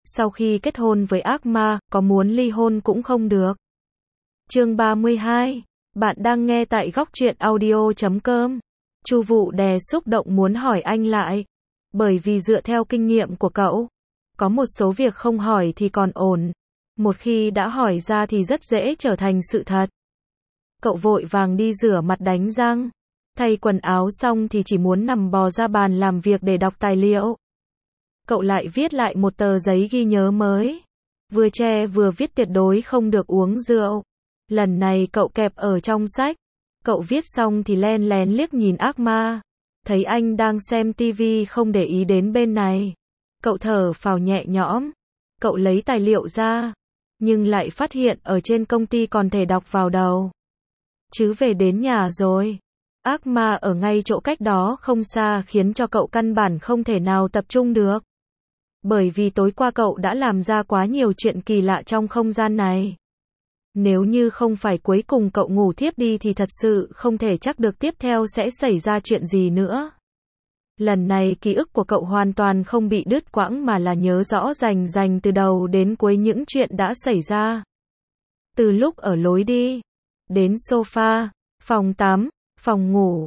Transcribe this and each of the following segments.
sau khi kết hôn với ác ma, có muốn ly hôn cũng không được. Chương 32. Bạn đang nghe tại góc truyện audio.com. Chu Vụ đè xúc động muốn hỏi anh lại. Bởi vì dựa theo kinh nghiệm của cậu, có một số việc không hỏi thì còn ổn. Một khi đã hỏi ra thì rất dễ trở thành sự thật. Cậu vội vàng đi rửa mặt đánh răng. Thay quần áo xong thì chỉ muốn nằm bò ra bàn làm việc để đọc tài liệu. Cậu lại viết lại một tờ giấy ghi nhớ mới. Vừa che vừa viết tuyệt đối không được uống rượu. Lần này cậu kẹp ở trong sách. Cậu viết xong thì len lén liếc nhìn ác ma. Thấy anh đang xem tivi không để ý đến bên này. Cậu thở phào nhẹ nhõm. Cậu lấy tài liệu ra. Nhưng lại phát hiện ở trên công ty còn thể đọc vào đầu. Chứ về đến nhà rồi. Ác ma ở ngay chỗ cách đó không xa khiến cho cậu căn bản không thể nào tập trung được. Bởi vì tối qua cậu đã làm ra quá nhiều chuyện kỳ lạ trong không gian này. Nếu như không phải cuối cùng cậu ngủ thiếp đi thì thật sự không thể chắc được tiếp theo sẽ xảy ra chuyện gì nữa. Lần này ký ức của cậu hoàn toàn không bị đứt quãng mà là nhớ rõ rành từ đầu đến cuối những chuyện đã xảy ra. Từ lúc ở lối đi, đến sofa, phòng tắm, phòng ngủ,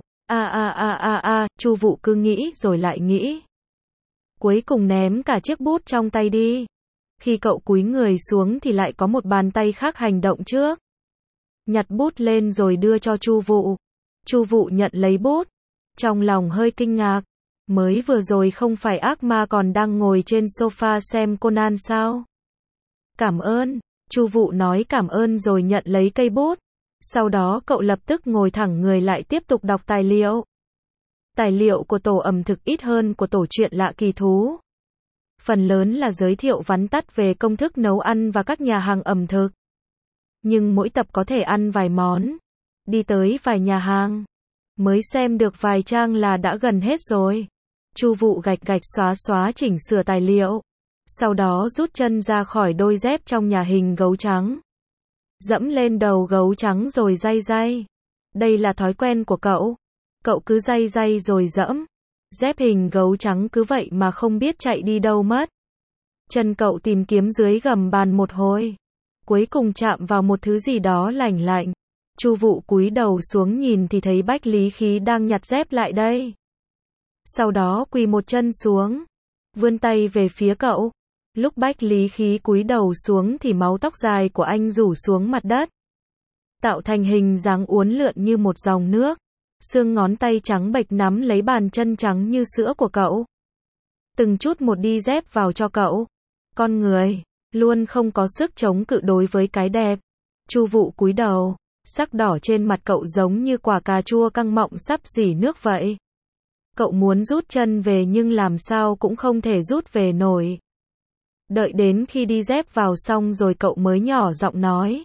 Chu Vụ cứ nghĩ rồi lại nghĩ. Cuối cùng ném cả chiếc bút trong tay đi. Khi cậu cúi người xuống thì lại có một bàn tay khác hành động trước. Nhặt bút lên rồi đưa cho Chu Vụ. Chu Vụ nhận lấy bút. Trong lòng hơi kinh ngạc. Mới vừa rồi không phải ác ma còn đang ngồi trên sofa xem Conan sao? Cảm ơn. Chu Vụ nói cảm ơn rồi nhận lấy cây bút. Sau đó cậu lập tức ngồi thẳng người lại tiếp tục đọc tài liệu. Tài liệu của tổ ẩm thực ít hơn của tổ chuyện lạ kỳ thú. Phần lớn là giới thiệu vắn tắt về công thức nấu ăn và các nhà hàng ẩm thực. Nhưng mỗi tập có thể ăn vài món. Đi tới vài nhà hàng. Mới xem được vài trang là đã gần hết rồi. Chu Vụ gạch xóa chỉnh sửa tài liệu. Sau đó rút chân ra khỏi đôi dép trong nhà hình gấu trắng. Dẫm lên đầu gấu trắng rồi day. Đây là thói quen của cậu. Cậu cứ day rồi dẫm. Dép hình gấu trắng cứ vậy mà không biết chạy đi đâu mất. Chân cậu tìm kiếm dưới gầm bàn một hồi. Cuối cùng chạm vào một thứ gì đó lạnh lạnh. Chu Vụ cúi đầu xuống nhìn thì thấy Bách Lý Khí đang nhặt dép lại đây. Sau đó quỳ một chân xuống. Vươn tay về phía cậu. Lúc Bách Lý Khí cúi đầu xuống thì mái tóc dài của anh rủ xuống mặt đất. Tạo thành hình dáng uốn lượn như một dòng nước. Xương ngón tay trắng bệch nắm lấy bàn chân trắng như sữa của cậu. Từng chút một đi dép vào cho cậu. Con người, luôn không có sức chống cự đối với cái đẹp. Chu Vụ cúi đầu. Sắc đỏ trên mặt cậu giống như quả cà chua căng mọng sắp rỉ nước vậy. Cậu muốn rút chân về nhưng làm sao cũng không thể rút về nổi. Đợi đến khi đi dép vào xong rồi cậu mới nhỏ giọng nói.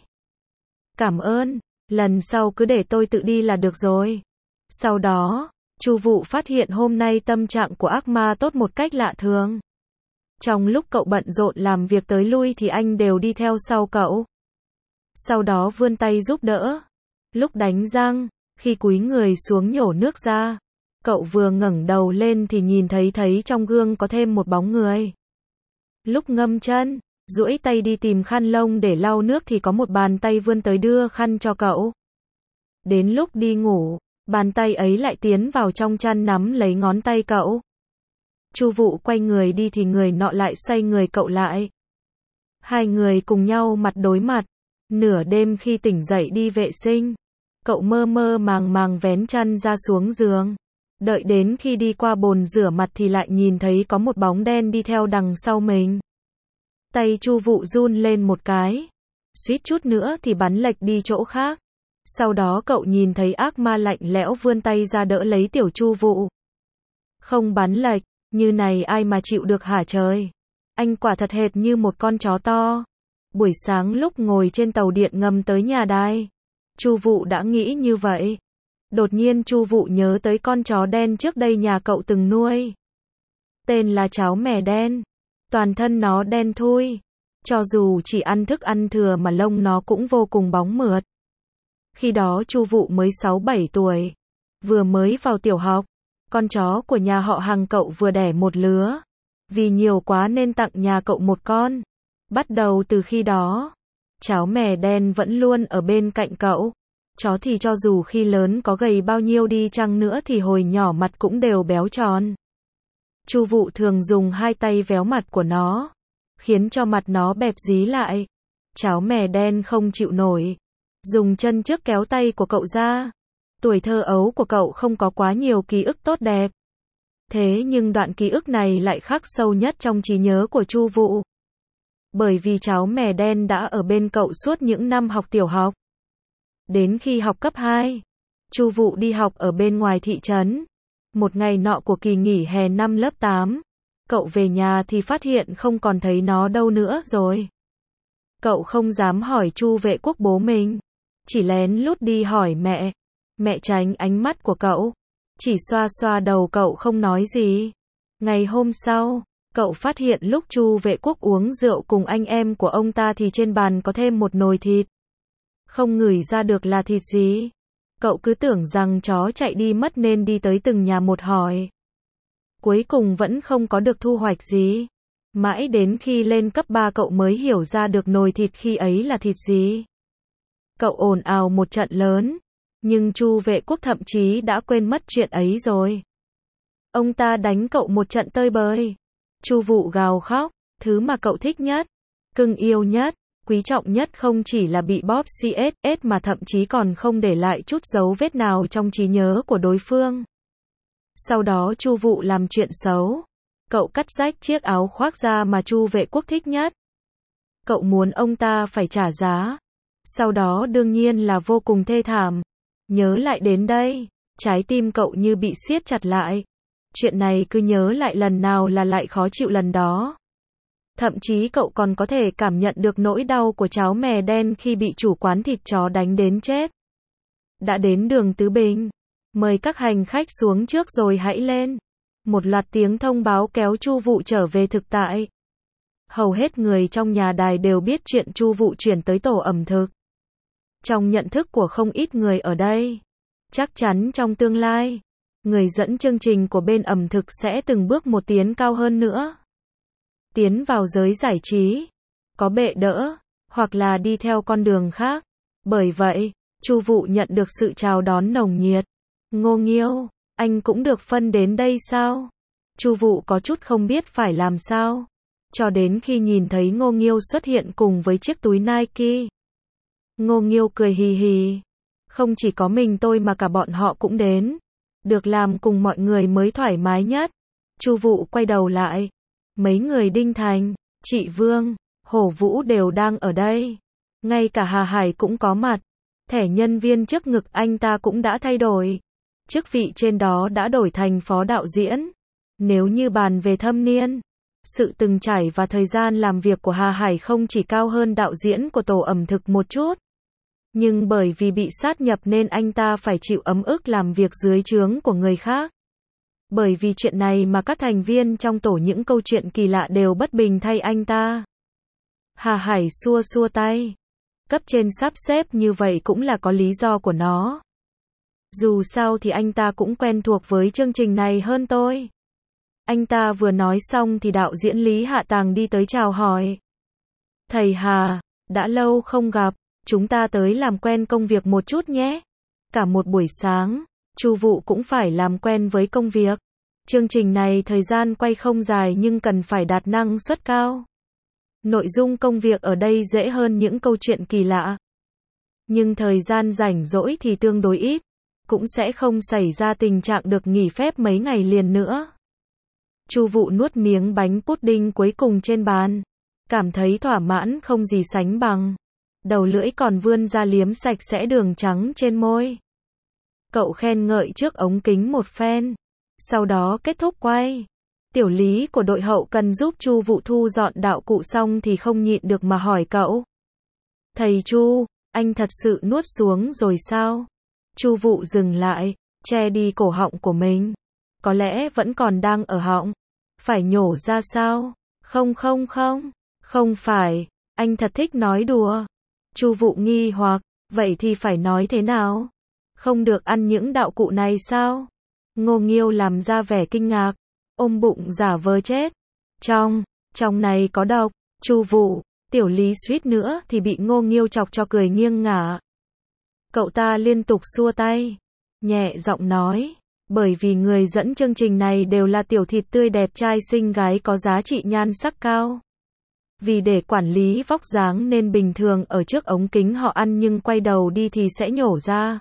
Cảm ơn, lần sau cứ để tôi tự đi là được rồi. Sau đó, Chu Vụ phát hiện hôm nay tâm trạng của ác ma tốt một cách lạ thường. Trong lúc cậu bận rộn làm việc tới lui thì anh đều đi theo sau cậu. Sau đó vươn tay giúp đỡ. Lúc đánh răng, khi cúi người xuống nhổ nước ra, cậu vừa ngẩng đầu lên thì nhìn thấy trong gương có thêm một bóng người. Lúc ngâm chân, duỗi tay đi tìm khăn lông để lau nước thì có một bàn tay vươn tới đưa khăn cho cậu. Đến lúc đi ngủ, bàn tay ấy lại tiến vào trong chăn nắm lấy ngón tay cậu. Chu Vụ quay người đi thì người nọ lại xoay người cậu lại. Hai người cùng nhau mặt đối mặt. Nửa đêm khi tỉnh dậy đi vệ sinh, cậu mơ màng vén chăn ra xuống giường. Đợi đến khi đi qua bồn rửa mặt thì lại nhìn thấy có một bóng đen đi theo đằng sau mình. Tay Chu Vụ run lên một cái. Suýt chút nữa thì bắn lệch đi chỗ khác. Sau đó cậu nhìn thấy ác ma lạnh lẽo vươn tay ra đỡ lấy tiểu Chu Vụ. Không bắn lệch, như này ai mà chịu được hả trời. Anh quả thật hệt như một con chó to. Buổi sáng lúc ngồi trên tàu điện ngầm tới nhà đài, Chu Vụ đã nghĩ như vậy. Đột nhiên Chu Vụ nhớ tới con chó đen trước đây nhà cậu từng nuôi. Tên là cháo mè đen. Toàn thân nó đen thui. Cho dù chỉ ăn thức ăn thừa mà lông nó cũng vô cùng bóng mượt. Khi đó Chu Vụ mới 6-7 tuổi. Vừa mới vào tiểu học. Con chó của nhà họ hàng cậu vừa đẻ một lứa. Vì nhiều quá nên tặng nhà cậu một con. Bắt đầu từ khi đó, cháu mè đen vẫn luôn ở bên cạnh cậu. Chó thì cho dù khi lớn có gầy bao nhiêu đi chăng nữa thì hồi nhỏ mặt cũng đều béo tròn. Chu Vụ thường dùng hai tay véo mặt của nó, khiến cho mặt nó bẹp dí lại. Cháu mè đen không chịu nổi, dùng chân trước kéo tay của cậu ra. Tuổi thơ ấu của cậu không có quá nhiều ký ức tốt đẹp. Thế nhưng đoạn ký ức này lại khắc sâu nhất trong trí nhớ của Chu Vụ. Bởi vì cháu mè đen đã ở bên cậu suốt những năm học tiểu học. Đến khi học cấp 2, Chu Vụ đi học ở bên ngoài thị trấn. Một ngày nọ của kỳ nghỉ hè năm lớp 8, cậu về nhà thì phát hiện không còn thấy nó đâu nữa rồi. Cậu không dám hỏi Chu Vệ Quốc bố mình, chỉ lén lút đi hỏi mẹ. Mẹ tránh ánh mắt của cậu, chỉ xoa xoa đầu cậu không nói gì. Ngày hôm sau, cậu phát hiện lúc Chu Vệ Quốc uống rượu cùng anh em của ông ta thì trên bàn có thêm một nồi thịt. Không ngửi ra được là thịt gì. Cậu cứ tưởng rằng chó chạy đi mất nên đi tới từng nhà một hỏi. Cuối cùng vẫn không có được thu hoạch gì. Mãi đến khi lên cấp 3 cậu mới hiểu ra được nồi thịt khi ấy là thịt gì. Cậu ồn ào một trận lớn, nhưng Chu Vệ Quốc thậm chí đã quên mất chuyện ấy rồi. Ông ta đánh cậu một trận tơi bời. Chu Vụ gào khóc, thứ mà cậu thích nhất, cưng yêu nhất, quý trọng nhất không chỉ là bị bóp CSS mà thậm chí còn không để lại chút dấu vết nào trong trí nhớ của đối phương. Sau đó Chu Vụ làm chuyện xấu. Cậu cắt rách chiếc áo khoác da mà Chu Vệ Quốc thích nhất. Cậu muốn ông ta phải trả giá. Sau đó đương nhiên là vô cùng thê thảm. Nhớ lại đến đây, trái tim cậu như bị siết chặt lại. Chuyện này cứ nhớ lại lần nào là lại khó chịu lần đó. Thậm chí cậu còn có thể cảm nhận được nỗi đau của cháu mè đen khi bị chủ quán thịt chó đánh đến chết. Đã đến đường Tứ Bình, mời các hành khách xuống trước rồi hãy lên. Một loạt tiếng thông báo kéo Chu Vụ trở về thực tại. Hầu hết người trong nhà đài đều biết chuyện Chu Vụ chuyển tới tổ ẩm thực. Trong nhận thức của không ít người ở đây, chắc chắn trong tương lai, người dẫn chương trình của bên ẩm thực sẽ từng bước một tiến cao hơn nữa. Tiến vào giới giải trí, có bệ đỡ, hoặc là đi theo con đường khác. Bởi vậy, Chu Vụ nhận được sự chào đón nồng nhiệt. Ngô Nghiêu, anh cũng được phân đến đây sao? Chu Vụ có chút không biết phải làm sao. Cho đến khi nhìn thấy Ngô Nghiêu xuất hiện cùng với chiếc túi Nike. Ngô Nghiêu cười hì hì. Không chỉ có mình tôi mà cả bọn họ cũng đến. Được làm cùng mọi người mới thoải mái nhất. Chu Vụ quay đầu lại. Mấy người Đinh Thành, chị Vương, Hổ Vũ đều đang ở đây. Ngay cả Hà Hải cũng có mặt. Thẻ nhân viên trước ngực anh ta cũng đã thay đổi. Chức vị trên đó đã đổi thành phó đạo diễn. Nếu như bàn về thâm niên, sự từng trải và thời gian làm việc của Hà Hải không chỉ cao hơn đạo diễn của tổ ẩm thực một chút. Nhưng bởi vì bị sát nhập nên anh ta phải chịu ấm ức làm việc dưới trướng của người khác. Bởi vì chuyện này mà các thành viên trong tổ những câu chuyện kỳ lạ đều bất bình thay anh ta. Hà Hải xua xua tay. Cấp trên sắp xếp như vậy cũng là có lý do của nó. Dù sao thì anh ta cũng quen thuộc với chương trình này hơn tôi. Anh ta vừa nói xong thì đạo diễn Lý Hạ Tàng đi tới chào hỏi. Thầy Hà, đã lâu không gặp, chúng ta tới làm quen công việc một chút nhé. Cả một buổi sáng, Chu Vụ cũng phải làm quen với công việc. Chương trình này thời gian quay không dài nhưng cần phải đạt năng suất cao. Nội dung công việc ở đây dễ hơn những câu chuyện kỳ lạ. Nhưng thời gian rảnh rỗi thì tương đối ít. Cũng sẽ không xảy ra tình trạng được nghỉ phép mấy ngày liền nữa. Chu Vụ nuốt miếng bánh pudding cuối cùng trên bàn. Cảm thấy thỏa mãn không gì sánh bằng. Đầu lưỡi còn vươn ra liếm sạch sẽ đường trắng trên môi. Cậu khen ngợi trước ống kính một phen. Sau đó kết thúc quay. Tiểu lý của đội hậu cần giúp Chu Vụ thu dọn đạo cụ xong thì không nhịn được mà hỏi cậu. Thầy Chu, anh thật sự nuốt xuống rồi sao? Chu Vụ dừng lại, che đi cổ họng của mình. Có lẽ vẫn còn đang ở họng. Phải nhổ ra sao? Không, không phải, anh thật thích nói đùa. Chu Vụ nghi hoặc, vậy thì phải nói thế nào? Không được ăn những đạo cụ này sao? Ngô Nghiêu làm ra vẻ kinh ngạc, ôm bụng giả vờ chết. Trong này có độc, Chu Vụ, Tiểu Lý suýt nữa thì bị Ngô Nghiêu chọc cho cười nghiêng ngả. Cậu ta liên tục xua tay, nhẹ giọng nói, bởi vì người dẫn chương trình này đều là tiểu thịt tươi đẹp trai xinh gái có giá trị nhan sắc cao. Vì để quản lý vóc dáng nên bình thường ở trước ống kính họ ăn nhưng quay đầu đi thì sẽ nhổ ra.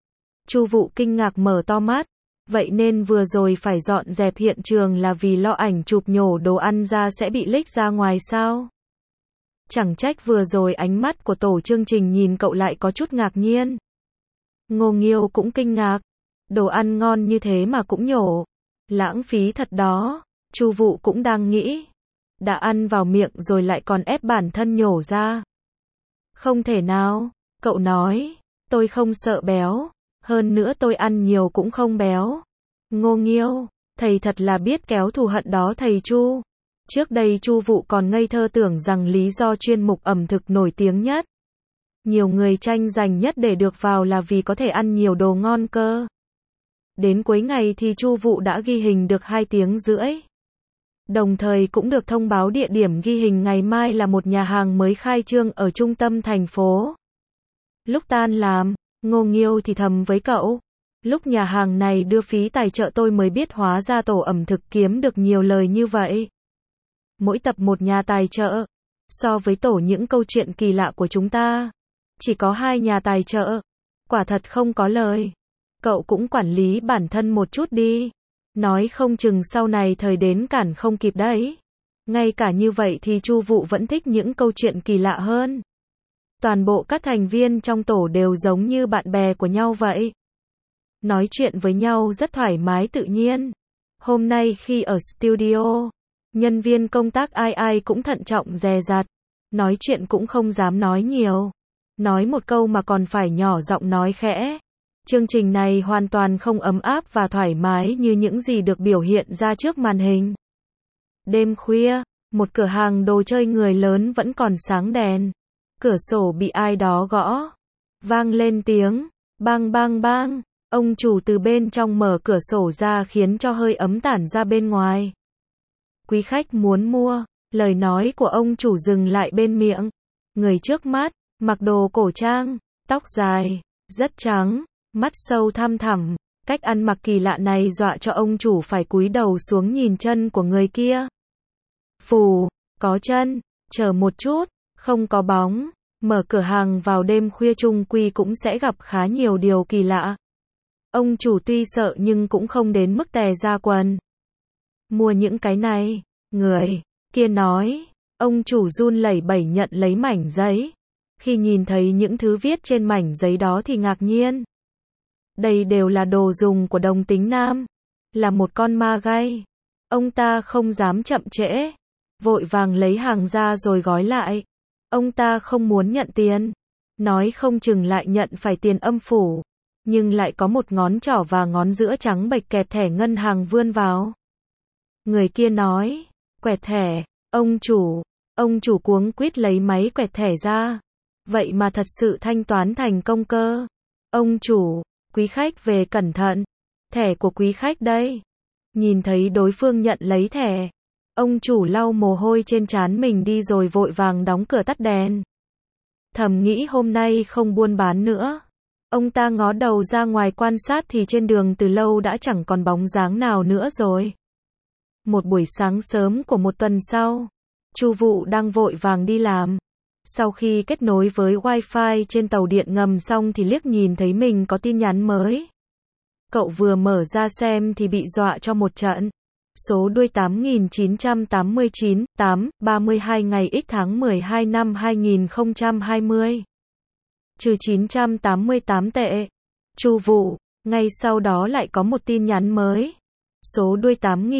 Chu Vụ kinh ngạc mở to mắt, vậy nên vừa rồi phải dọn dẹp hiện trường là vì lo ảnh chụp nhổ đồ ăn ra sẽ bị leak ra ngoài sao? Chẳng trách vừa rồi ánh mắt của tổ chương trình nhìn cậu lại có chút ngạc nhiên. Ngô Nghiêu cũng kinh ngạc, đồ ăn ngon như thế mà cũng nhổ, lãng phí thật đó. Chu Vụ cũng đang nghĩ, đã ăn vào miệng rồi lại còn ép bản thân nhổ ra. Không thể nào, cậu nói, tôi không sợ béo, hơn nữa tôi ăn nhiều cũng không béo. Ngô Nghiêu, thầy thật là biết kéo thù hận đó thầy Chu. Trước đây Chu Vụ còn ngây thơ tưởng rằng lý do chuyên mục ẩm thực nổi tiếng nhất, nhiều người tranh giành nhất để được vào là vì có thể ăn nhiều đồ ngon cơ. Đến cuối ngày thì Chu Vụ đã ghi hình được 2 tiếng rưỡi. Đồng thời cũng được thông báo địa điểm ghi hình ngày mai là một nhà hàng mới khai trương ở trung tâm thành phố. Lúc tan làm, Ngô Nghiêu thì thầm với cậu, lúc nhà hàng này đưa phí tài trợ tôi mới biết hóa ra tổ ẩm thực kiếm được nhiều lời như vậy. Mỗi tập một nhà tài trợ, so với tổ những câu chuyện kỳ lạ của chúng ta, chỉ có 2 nhà tài trợ, quả thật không có lời. Cậu cũng quản lý bản thân một chút đi, nói không chừng sau này thời đến cản không kịp đấy. Ngay cả như vậy thì Chu Vụ vẫn thích những câu chuyện kỳ lạ hơn. Toàn bộ các thành viên trong tổ đều giống như bạn bè của nhau vậy. Nói chuyện với nhau rất thoải mái tự nhiên. Hôm nay khi ở studio, nhân viên công tác ai ai cũng thận trọng dè dặt, nói chuyện cũng không dám nói nhiều. Nói một câu mà còn phải nhỏ giọng nói khẽ. Chương trình này hoàn toàn không ấm áp và thoải mái như những gì được biểu hiện ra trước màn hình. Đêm khuya, một cửa hàng đồ chơi người lớn vẫn còn sáng đèn. Cửa sổ bị ai đó gõ. Vang lên tiếng, bang bang bang. Ông chủ từ bên trong mở cửa sổ ra khiến cho hơi ấm tản ra bên ngoài. Quý khách muốn mua, lời nói của ông chủ dừng lại bên miệng. Người trước mắt, mặc đồ cổ trang, tóc dài, rất trắng, mắt sâu thăm thẳm, cách ăn mặc kỳ lạ này dọa cho ông chủ phải cúi đầu xuống nhìn chân của người kia. Phù, có chân, chờ một chút, không có bóng. Mở cửa hàng vào đêm khuya chung quy cũng sẽ gặp khá nhiều điều kỳ lạ. Ông chủ tuy sợ nhưng cũng không đến mức tè ra quần. Mua những cái này, người kia nói. Ông chủ run lẩy bẩy nhận lấy mảnh giấy. Khi nhìn thấy những thứ viết trên mảnh giấy đó thì ngạc nhiên. Đây đều là đồ dùng của đồng tính nam. Là một con ma gai. Ông ta không dám chậm trễ. Vội vàng lấy hàng ra rồi gói lại. Ông ta không muốn nhận tiền. Nói không chừng lại nhận phải tiền âm phủ. Nhưng lại có một ngón trỏ và ngón giữa trắng bệch kẹp thẻ ngân hàng vươn vào. Người kia nói, quẹt thẻ, ông chủ cuống quýt lấy máy quẹt thẻ ra. Vậy mà thật sự thanh toán thành công cơ. Ông chủ, quý khách về cẩn thận. Thẻ của quý khách đây. Nhìn thấy đối phương nhận lấy thẻ. Ông chủ lau mồ hôi trên trán mình đi rồi vội vàng đóng cửa tắt đèn. Thầm nghĩ hôm nay không buôn bán nữa. Ông ta ngó đầu ra ngoài quan sát thì trên đường từ lâu đã chẳng còn bóng dáng nào nữa rồi. Một buổi sáng sớm của một tuần sau, Chu Vụ đang vội vàng đi làm. Sau khi kết nối với Wi-Fi trên tàu điện ngầm xong thì liếc nhìn thấy mình có tin nhắn mới. Cậu vừa mở ra xem thì bị dọa cho một trận. Số đuôi 8989, 8, 32 ngày X tháng 12 năm 2020. Trừ 988 tệ. Chu Vụ, ngay sau đó lại có một tin nhắn mới. Số đuôi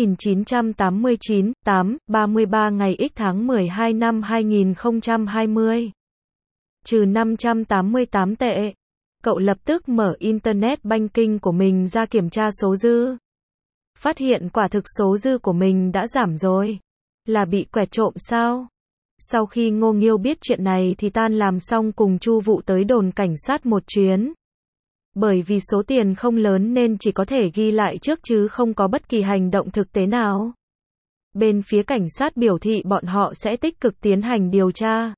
8989, 8, 33 ngày X tháng 12 năm 2020. Trừ 588 tệ. Cậu lập tức mở Internet Banking của mình ra kiểm tra số dư. Phát hiện quả thực số dư của mình đã giảm rồi. Là bị quẹt trộm sao? Sau khi Ngô Nghiêu biết chuyện này thì tan làm xong cùng Chu Vụ tới đồn cảnh sát một chuyến. Bởi vì số tiền không lớn nên chỉ có thể ghi lại trước chứ không có bất kỳ hành động thực tế nào. Bên phía cảnh sát biểu thị bọn họ sẽ tích cực tiến hành điều tra.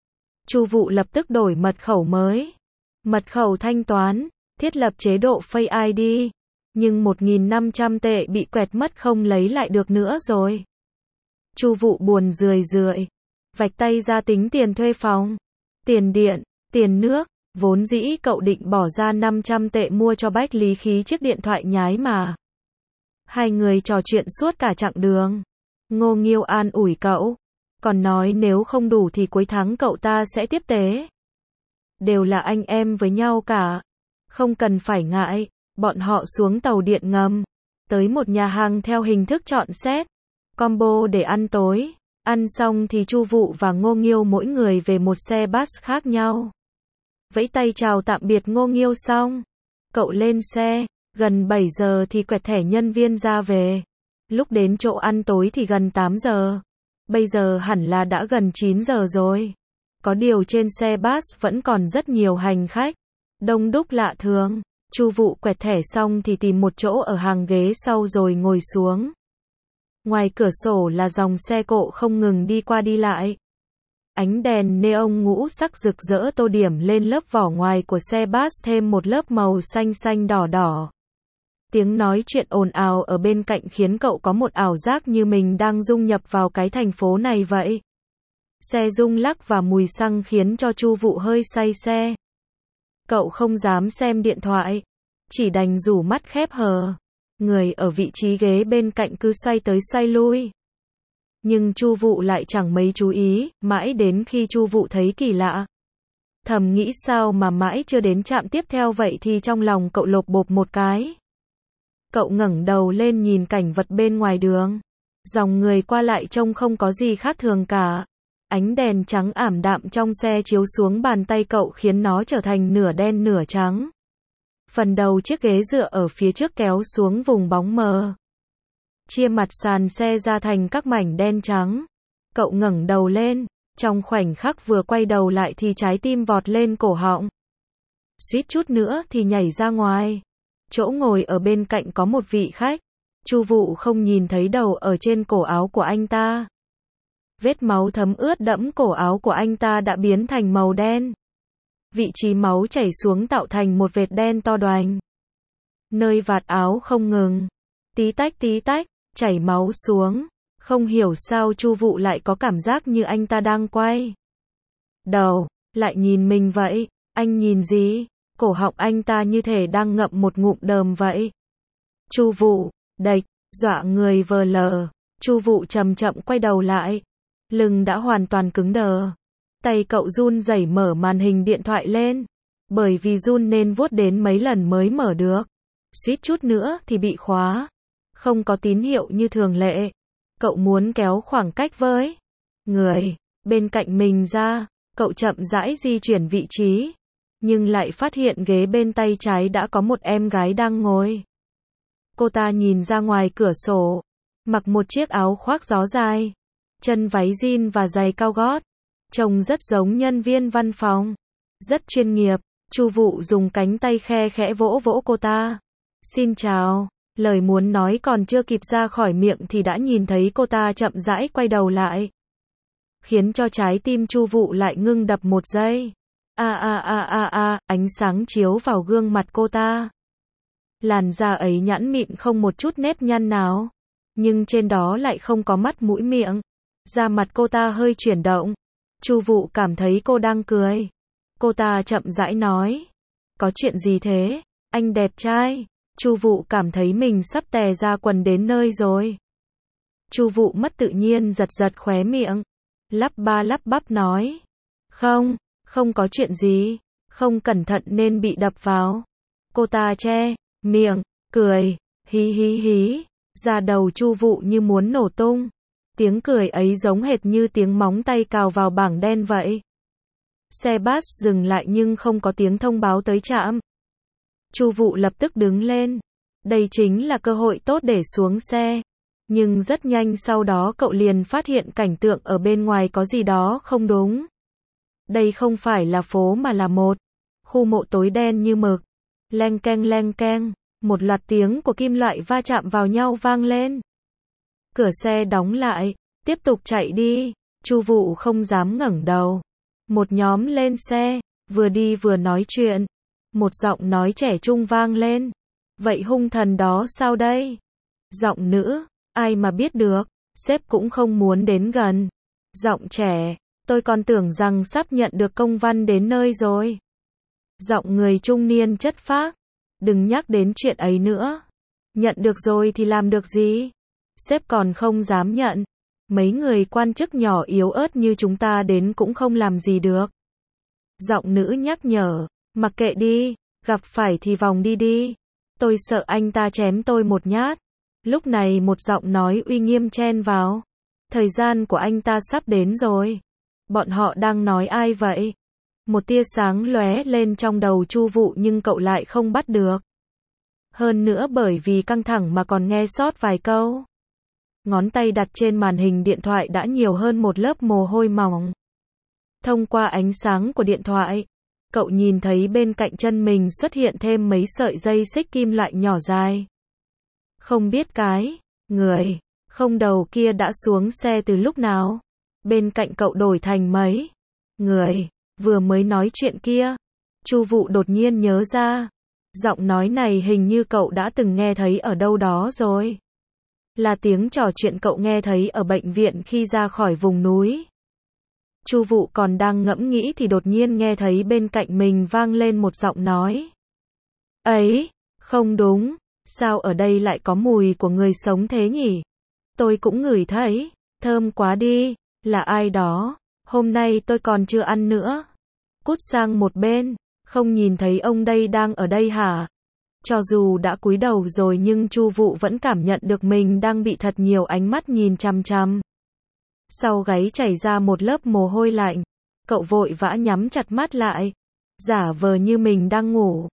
Chu Vụ lập tức đổi mật khẩu mới. Mật khẩu thanh toán, thiết lập chế độ Face ID. Nhưng 1.500 tệ bị quẹt mất không lấy lại được nữa rồi. Chu Vụ buồn rười rượi. Vạch tay ra tính tiền thuê phòng, tiền điện, tiền nước. Vốn dĩ cậu định bỏ ra 500 tệ mua cho Bách Lý Khí chiếc điện thoại nhái mà. Hai người trò chuyện suốt cả chặng đường. Ngô Nghiêu an ủi cậu. Còn nói nếu không đủ thì cuối tháng cậu ta sẽ tiếp tế. Đều là anh em với nhau cả. Không cần phải ngại. Bọn họ xuống tàu điện ngầm. Tới một nhà hàng theo hình thức chọn set. Combo để ăn tối. Ăn xong thì Chu Vụ và Ngô Nghiêu mỗi người về một xe bus khác nhau. Vẫy tay chào tạm biệt Ngô Nghiêu xong. Cậu lên xe. Gần 7 giờ thì quẹt thẻ nhân viên ra về. Lúc đến chỗ ăn tối thì gần 8 giờ. Bây giờ hẳn là đã gần 9 giờ rồi. Có điều trên xe bus vẫn còn rất nhiều hành khách. Đông đúc lạ thường. Chu Vụ quẹt thẻ xong thì tìm một chỗ ở hàng ghế sau rồi ngồi xuống. Ngoài cửa sổ là dòng xe cộ không ngừng đi qua đi lại. Ánh đèn neon ngũ sắc rực rỡ tô điểm lên lớp vỏ ngoài của xe bus thêm một lớp màu xanh xanh đỏ đỏ. Tiếng nói chuyện ồn ào ở bên cạnh khiến cậu có một ảo giác như mình đang dung nhập vào cái thành phố này vậy. Xe rung lắc và mùi xăng khiến cho Chu Vụ hơi say xe. Cậu không dám xem điện thoại, chỉ đành rủ mắt khép hờ. Người ở vị trí ghế bên cạnh cứ xoay tới xoay lui. Nhưng Chu Vụ lại chẳng mấy chú ý, mãi đến khi Chu Vụ thấy kỳ lạ. Thầm nghĩ sao mà mãi chưa đến trạm tiếp theo vậy thì trong lòng cậu lộp bộp một cái. Cậu ngẩng đầu lên nhìn cảnh vật bên ngoài đường. Dòng người qua lại trông không có gì khác thường cả. Ánh đèn trắng ảm đạm trong xe chiếu xuống bàn tay cậu khiến nó trở thành nửa đen nửa trắng. Phần đầu chiếc ghế dựa ở phía trước kéo xuống vùng bóng mờ. Chia mặt sàn xe ra thành các mảnh đen trắng. Cậu ngẩng đầu lên, trong khoảnh khắc vừa quay đầu lại thì trái tim vọt lên cổ họng. Suýt chút nữa thì nhảy ra ngoài. Chỗ ngồi ở bên cạnh có một vị khách. Chu Vụ không nhìn thấy đầu ở trên cổ áo của anh ta. Vết máu thấm ướt đẫm cổ áo của anh ta đã biến thành màu đen. Vị trí máu chảy xuống tạo thành một vệt đen to đoành. Nơi vạt áo không ngừng. Tí tách, chảy máu xuống. Không hiểu sao Chu Vụ lại có cảm giác như anh ta đang quay đầu, lại nhìn mình vậy. Anh nhìn gì? Cổ họng anh ta như thể đang ngậm một ngụm đờm vậy. Chu Vụ, đệch, dọa người vờ lờ. Chu Vụ chậm chậm quay đầu lại. Lưng đã hoàn toàn cứng đờ. Tay cậu run rẩy mở màn hình điện thoại lên. Bởi vì run nên vuốt đến mấy lần mới mở được. Suýt chút nữa thì bị khóa. Không có tín hiệu như thường lệ. Cậu muốn kéo khoảng cách với người bên cạnh mình ra. Cậu chậm rãi di chuyển vị trí. Nhưng lại phát hiện ghế bên tay trái đã có một em gái đang ngồi. Cô ta nhìn ra ngoài cửa sổ. Mặc một chiếc áo khoác gió dài. Chân váy jean và giày cao gót. Trông rất giống nhân viên văn phòng. Rất chuyên nghiệp. Chu Vụ dùng cánh tay khe khẽ vỗ vỗ cô ta. Xin chào. Lời muốn nói còn chưa kịp ra khỏi miệng thì đã nhìn thấy cô ta chậm rãi quay đầu lại. Khiến cho trái tim Chu Vụ lại ngưng đập một giây. Ánh sáng chiếu vào gương mặt cô ta. Làn da ấy nhẵn mịn không một chút nếp nhăn nào. Nhưng trên đó lại không có mắt mũi miệng. Da mặt cô ta hơi chuyển động. Chu Vụ cảm thấy cô đang cười. Cô ta chậm rãi nói. Có chuyện gì thế? Anh đẹp trai. Chu Vụ cảm thấy mình sắp tè ra quần đến nơi rồi. Chu Vụ mất tự nhiên giật giật khóe miệng. Lắp ba lắp bắp nói. Không có chuyện gì. Không cẩn thận nên bị đập vào. Cô ta che miệng, cười. Hí hí hí. Da đầu Chu Vụ như muốn nổ tung. Tiếng cười ấy giống hệt như tiếng móng tay cào vào bảng đen vậy. Xe bus dừng lại nhưng không có tiếng thông báo tới trạm. Chu Vụ lập tức đứng lên. Đây chính là cơ hội tốt để xuống xe. Nhưng rất nhanh sau đó cậu liền phát hiện cảnh tượng ở bên ngoài có gì đó không đúng. Đây không phải là phố mà là một khu mộ tối đen như mực. Leng keng, một loạt tiếng của kim loại va chạm vào nhau vang lên. Cửa xe đóng lại, tiếp tục chạy đi. Chu Vụ không dám ngẩng đầu. Một nhóm lên xe, vừa đi vừa nói chuyện. Một giọng nói trẻ trung vang lên. Vậy hung thần đó sao đây? Giọng nữ, ai mà biết được, sếp cũng không muốn đến gần. Giọng trẻ, tôi còn tưởng rằng sắp nhận được công văn đến nơi rồi. Giọng người trung niên chất phác, đừng nhắc đến chuyện ấy nữa. Nhận được rồi thì làm được gì? Sếp còn không dám nhận. Mấy người quan chức nhỏ yếu ớt như chúng ta đến cũng không làm gì được. Giọng nữ nhắc nhở, mặc kệ đi, gặp phải thì vòng đi đi. Tôi sợ anh ta chém tôi một nhát. Lúc này một giọng nói uy nghiêm chen vào. Thời gian của anh ta sắp đến rồi. Bọn họ đang nói ai vậy? Một tia sáng lóe lên trong đầu Chu Vụ nhưng cậu lại không bắt được. Hơn nữa bởi vì căng thẳng mà còn nghe sót vài câu. Ngón tay đặt trên màn hình điện thoại đã nhiều hơn một lớp mồ hôi mỏng. Thông qua ánh sáng của điện thoại, cậu nhìn thấy bên cạnh chân mình xuất hiện thêm mấy sợi dây xích kim loại nhỏ dài. Không biết cái người không đầu kia đã xuống xe từ lúc nào. Bên cạnh cậu đổi thành mấy người vừa mới nói chuyện kia. Chu Vụ đột nhiên nhớ ra, giọng nói này hình như cậu đã từng nghe thấy ở đâu đó rồi. Là tiếng trò chuyện cậu nghe thấy ở bệnh viện khi ra khỏi vùng núi. Chu Vụ còn đang ngẫm nghĩ thì đột nhiên nghe thấy bên cạnh mình vang lên một giọng nói. Ấy, không đúng, sao ở đây lại có mùi của người sống thế nhỉ? Tôi cũng ngửi thấy, thơm quá đi, là ai đó, hôm nay tôi còn chưa ăn nữa. Cút sang một bên, không nhìn thấy ông đây đang ở đây hả? Cho dù đã cúi đầu rồi nhưng Chu Vụ vẫn cảm nhận được mình đang bị thật nhiều ánh mắt nhìn chằm chằm. Sau gáy chảy ra một lớp mồ hôi lạnh, cậu vội vã nhắm chặt mắt lại, giả vờ như mình đang ngủ.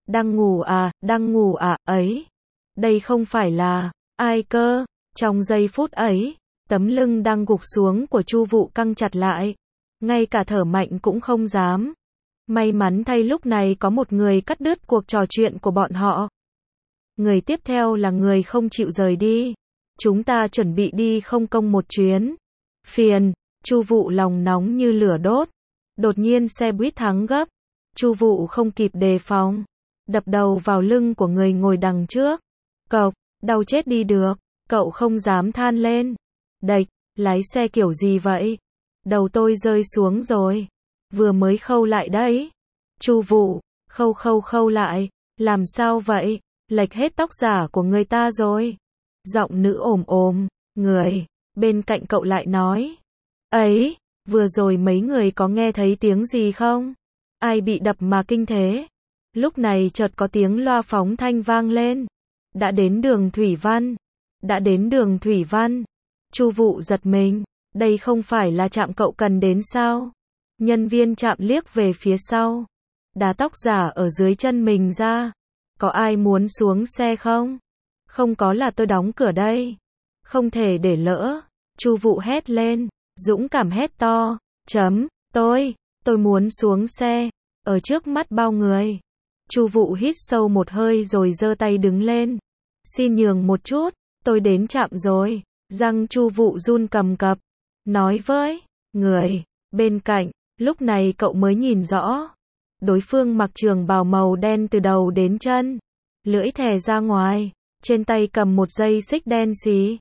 Đang ngủ à, ấy. Đây không phải là, ai cơ? Trong giây phút ấy, tấm lưng đang gục xuống của Chu Vụ căng chặt lại, ngay cả thở mạnh cũng không dám. May mắn thay lúc này có một người cắt đứt cuộc trò chuyện của bọn họ. Người tiếp theo là người không chịu rời đi. Chúng ta chuẩn bị đi không công một chuyến. Phiền, Chu Vụ lòng nóng như lửa đốt. Đột nhiên xe buýt thắng gấp. Chu Vụ không kịp đề phòng, đập đầu vào lưng của người ngồi đằng trước. Cộc, đau chết đi được. Cậu không dám than lên. Đệch, lái xe kiểu gì vậy? Đầu tôi rơi xuống rồi. Vừa mới khâu lại đấy. Chu Vụ, khâu lại. Làm sao vậy? Lệch hết tóc giả của người ta rồi. Giọng nữ ồm, người bên cạnh cậu lại nói. Ấy, vừa rồi mấy người có nghe thấy tiếng gì không? Ai bị đập mà kinh thế? Lúc này chợt có tiếng loa phóng thanh vang lên. Đã đến đường Thủy Văn. Đã đến đường Thủy Văn. Chu Vụ giật mình. Đây không phải là trạm cậu cần đến sao? Nhân viên trạm liếc về phía sau. Đá tóc giả ở dưới chân mình ra. Có ai muốn xuống xe không? Không có là tôi đóng cửa đây. Không thể để lỡ. Chu Vụ hét lên. Dũng cảm hét to. Tôi muốn xuống xe. Ở trước mắt bao người. Chu Vụ hít sâu một hơi rồi giơ tay đứng lên. Xin nhường một chút. Tôi đến trạm rồi. Răng Chu Vụ run cầm cập. Nói với người bên cạnh. Lúc này cậu mới nhìn rõ. Đối phương mặc trường bào màu đen từ đầu đến chân. Lưỡi thè ra ngoài. Trên tay cầm một dây xích đen xì.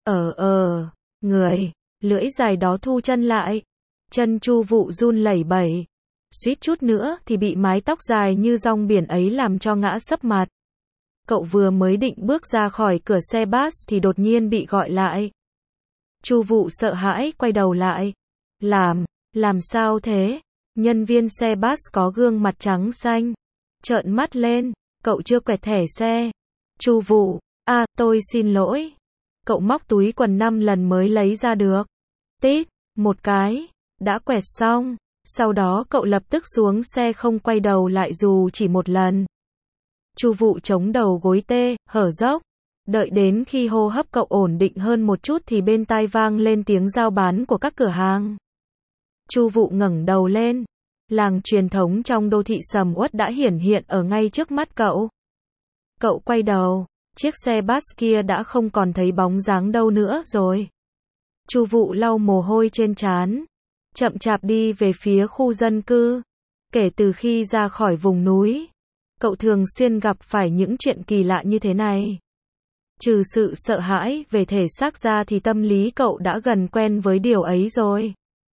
Người. Lưỡi dài đó thu chân lại. Chân Chu Vụ run lẩy bẩy. Suýt chút nữa thì bị mái tóc dài như rong biển ấy làm cho ngã sấp mặt. Cậu vừa mới định bước ra khỏi cửa xe bus thì đột nhiên bị gọi lại. Chu Vụ sợ hãi quay đầu lại. Làm sao thế? Nhân viên xe bus có gương mặt trắng xanh. Trợn mắt lên, cậu chưa quẹt thẻ xe. Chu Vụ, tôi xin lỗi. Cậu móc túi quần 5 lần mới lấy ra được. Tít, một cái, đã quẹt xong. Sau đó cậu lập tức xuống xe không quay đầu lại dù chỉ một lần. Chu Vụ chống đầu gối tê, hở dốc. Đợi đến khi hô hấp cậu ổn định hơn một chút thì bên tai vang lên tiếng giao bán của các cửa hàng. Chu Vụ ngẩng đầu lên. Làng truyền thống trong đô thị sầm uất đã hiển hiện ở ngay trước mắt cậu. Cậu quay đầu, Chiếc xe bus kia đã không còn thấy bóng dáng đâu nữa rồi. Chu Vụ lau mồ hôi trên trán, chậm chạp đi về phía khu dân cư. Kể từ khi ra khỏi vùng núi, cậu thường xuyên gặp phải những chuyện kỳ lạ như thế này. Trừ sự sợ hãi về thể xác ra thì tâm lý cậu đã gần quen với điều ấy rồi.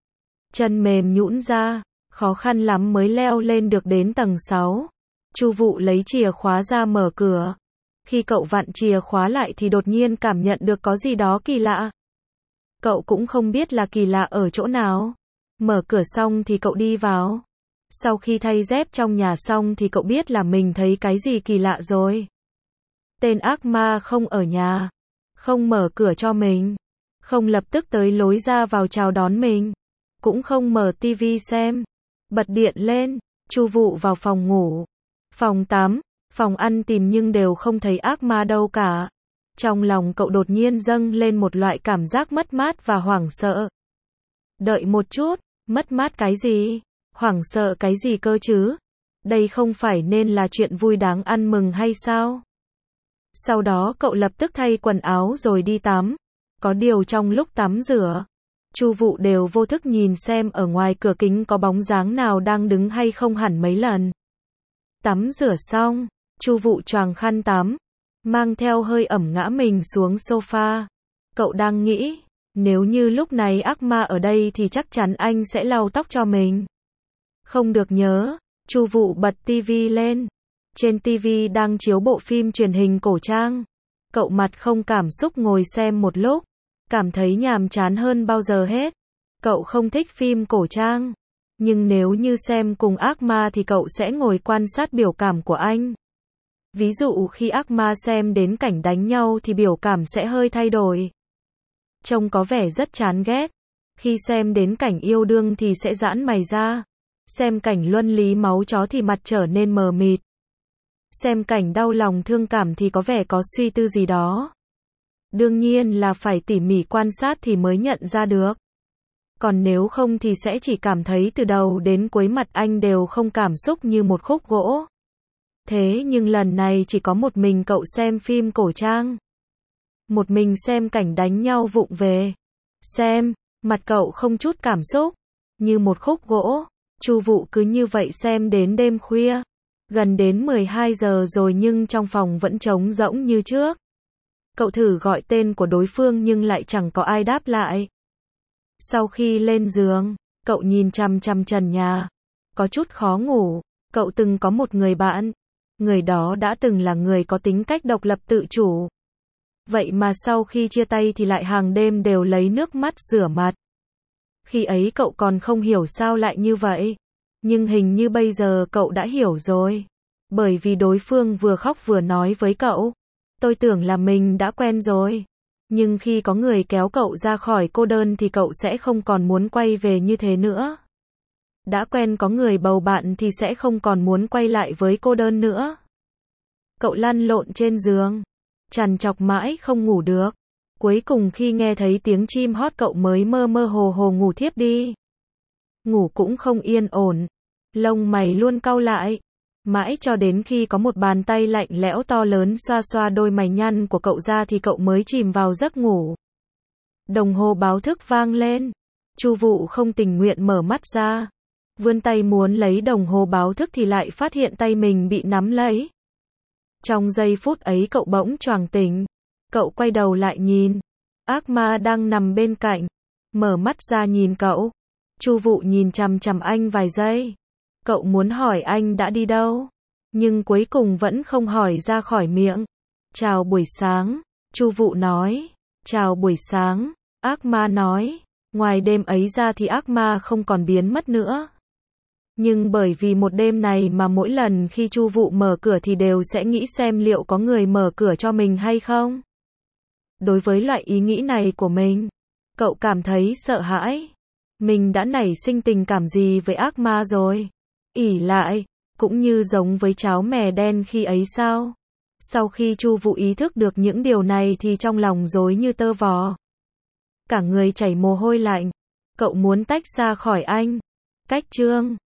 Chân mềm nhũn ra, khó khăn lắm mới leo lên được đến tầng 6. Chu Vụ lấy chìa khóa ra mở cửa. Khi cậu vặn chìa khóa lại thì đột nhiên cảm nhận được có gì đó kỳ lạ. Cậu cũng không biết là kỳ lạ ở chỗ nào. Mở cửa xong thì cậu đi vào. Sau khi thay dép trong nhà xong thì cậu biết là mình thấy cái gì kỳ lạ rồi. Tên ác ma không ở nhà, không mở cửa cho mình, không lập tức tới lối ra vào chào đón mình, cũng không mở tivi xem, bật điện lên. Chu Vụ vào phòng ngủ, phòng tắm, phòng ăn tìm nhưng đều không thấy ác ma đâu cả. Trong lòng cậu đột nhiên dâng lên một loại cảm giác mất mát và hoảng sợ. Đợi một chút, mất mát cái gì? Hoảng sợ cái gì cơ chứ? Đây không phải nên là chuyện vui đáng ăn mừng hay sao? Sau đó cậu lập tức thay quần áo rồi đi tắm. Có điều trong lúc tắm rửa, Chu Vụ đều vô thức nhìn xem ở ngoài cửa kính có bóng dáng nào đang đứng hay không hẳn mấy lần. Tắm rửa xong, Chu Vụ choàng khăn tắm, mang theo hơi ẩm ngã mình xuống sofa. Cậu đang nghĩ, nếu như lúc này ác ma ở đây thì chắc chắn anh sẽ lau tóc cho mình. Không được nhớ, Chu Vụ bật tivi lên. Trên tivi đang chiếu bộ phim truyền hình cổ trang. Cậu mặt không cảm xúc ngồi xem một lúc, cảm thấy nhàm chán hơn bao giờ hết. Cậu không thích phim cổ trang, nhưng nếu như xem cùng ác ma thì cậu sẽ ngồi quan sát biểu cảm của anh. Ví dụ khi ác ma xem đến cảnh đánh nhau thì biểu cảm sẽ hơi thay đổi. Trông có vẻ rất chán ghét. Khi xem đến cảnh yêu đương thì sẽ giãn mày ra. Xem cảnh luân lý máu chó thì mặt trở nên mờ mịt. Xem cảnh đau lòng thương cảm thì có vẻ có suy tư gì đó. Đương nhiên là phải tỉ mỉ quan sát thì mới nhận ra được. Còn nếu không thì sẽ chỉ cảm thấy từ đầu đến cuối mặt anh đều không cảm xúc như một khúc gỗ. Thế nhưng lần này chỉ có một mình cậu xem phim cổ trang. Một mình xem cảnh đánh nhau vụng về. Xem, mặt cậu không chút cảm xúc, như một khúc gỗ. Chu Vụ cứ như vậy xem đến đêm khuya. Gần đến 12 giờ rồi nhưng trong phòng vẫn trống rỗng như trước. Cậu thử gọi tên của đối phương nhưng lại chẳng có ai đáp lại. Sau khi lên giường, cậu nhìn chằm chằm trần nhà. Có chút khó ngủ. Cậu từng có một người bạn. Người đó đã từng là người có tính cách độc lập tự chủ. Vậy mà sau khi chia tay thì lại hàng đêm đều lấy nước mắt rửa mặt. Khi ấy cậu còn không hiểu sao lại như vậy. Nhưng hình như bây giờ cậu đã hiểu rồi. Bởi vì đối phương vừa khóc vừa nói với cậu. Tôi tưởng là mình đã quen rồi. Nhưng khi có người kéo cậu ra khỏi cô đơn thì cậu sẽ không còn muốn quay về như thế nữa. Đã quen có người bầu bạn thì sẽ không còn muốn quay lại với cô đơn nữa. Cậu lăn lộn trên giường, trằn trọc mãi không ngủ được. Cuối cùng khi nghe thấy tiếng chim hót cậu mới mơ mơ hồ hồ ngủ thiếp đi. Ngủ cũng không yên ổn, lông mày luôn cau lại. Mãi cho đến khi có một bàn tay lạnh lẽo to lớn xoa xoa đôi mày nhăn của cậu ra thì cậu mới chìm vào giấc ngủ. Đồng hồ báo thức vang lên. Chu Vụ không tình nguyện mở mắt ra. Vươn tay muốn lấy đồng hồ báo thức thì lại phát hiện tay mình bị nắm lấy. Trong giây phút ấy cậu bỗng choàng tỉnh. Cậu quay đầu lại nhìn. Ác ma đang nằm bên cạnh. Mở mắt ra nhìn cậu. Chu Vụ nhìn chằm chằm anh vài giây. Cậu muốn hỏi anh đã đi đâu. Nhưng cuối cùng vẫn không hỏi ra khỏi miệng. Chào buổi sáng. Chu Vụ nói. Chào buổi sáng. Ác ma nói. Ngoài đêm ấy ra thì ác ma không còn biến mất nữa. Nhưng bởi vì một đêm này mà mỗi lần khi Chu Vụ mở cửa thì đều sẽ nghĩ xem liệu có người mở cửa cho mình hay không. Đối với loại ý nghĩ này của mình, cậu cảm thấy sợ hãi. Mình đã nảy sinh tình cảm gì với ác ma rồi? Ỷ lại, cũng như giống với cháo mè đen khi ấy sao? Sau khi Chu Vụ ý thức được những điều này thì trong lòng rối như tơ vò. Cả người chảy mồ hôi lạnh. Cậu muốn tách ra khỏi anh. Cách chương